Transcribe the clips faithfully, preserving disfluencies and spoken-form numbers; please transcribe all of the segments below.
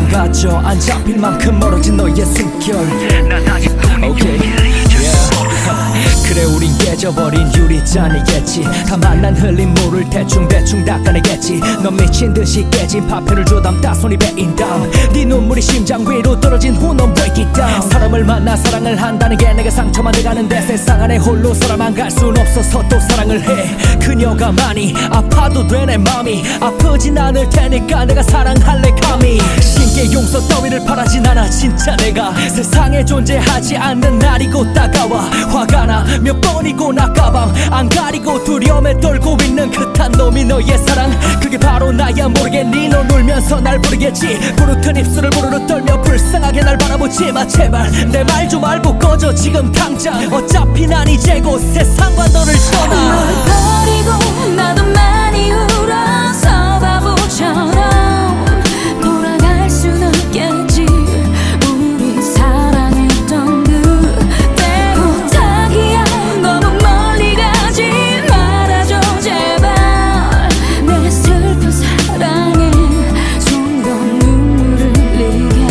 가져 안 잡힐 만큼 멀어진 너의 숨결. 난 아직도 okay. 그래 우린 깨져버린 유리잔이겠지. 다 만난 흘린 물을 대충대충 닦아내겠지. 넌 미친 듯이 깨진 파편을 조담다 손이 베인 다음 네 눈물이 심장 위로 떨어진 후 넌 break it down. 사람을 만나 사랑을 한다는 게 내가 상처만 돼가는데 세상 안에 홀로 서라만 갈 순 없어서 또 사랑을 해. 그녀가 많이 아파도 돼 내 맘이 아프진 않을 테니까 내가 사랑할래 감히. 신께 용서 따위를 바라진 않아 진짜 내가 세상에 존재하지 않는 날이 곧 다가와. 화가 나 몇 번이고 나가방 안 가리고 두려움에 떨고 있는 그딴 놈이 너의 사랑. 그게 바로 나야 모르겠니. 넌 울면서 날 부르겠지. 부르튼 입술을 부르르 떨며 불쌍하게 날 바라보지 마 제발. 내 말 좀 알고 꺼져 지금 당장. 어차피 난 이제 곧 세상과 너를 떠나. 너를 버리고 나도 많이 울어서 바보처럼 돌아갈 순 없겠지. 우리 사랑했던 그때 부탁이야 너무 멀리 가지 말아줘 제발. 내 슬픈 사랑에 손도 눈물을 흘리게.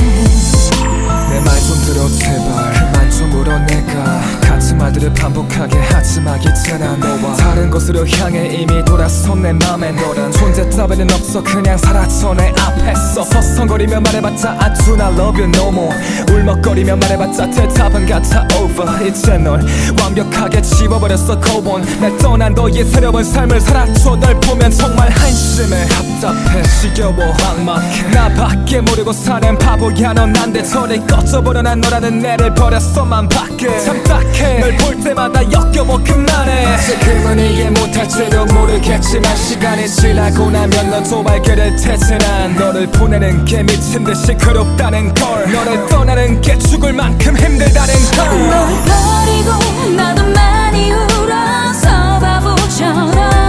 내 말 좀 들어 제발. 그만 좀 울어 내가 같은 말들을 반복하게 하지 마겠잖아. 너와 다른 곳으로 향해 이미 돌아선 내 맘에 너란 존재 따위는 없어. 그냥 사라져 내 앞에서. 서성거리며 말해봤자 I do not love you no more. 울먹거리며 말해봤자 대답은 같아 over. 이제 널 완벽하게 지워버렸어 cold one. 날 떠난 너의 새로운 삶을 살았죠. 널 보면 정말 한심해 답답해 지겨워 막막해. 나밖에 모르고 사는 바보야 넌. 난데 저리 꺼져버려. 난 너라는 애를 버렸어만 밖에 참 딱해. 널 볼 때마다 역겨워 그만해. 지금은 이해 못할지도 모르겠지만 시간이 지나고 나면 너도 알게 될 테지. 난 너를 보내는 게 미친듯이 괴롭다는 걸. 너를 떠나는 게 죽을 만큼 힘들다는 걸. 너를 버리고 나도 많이 울어서 바보처럼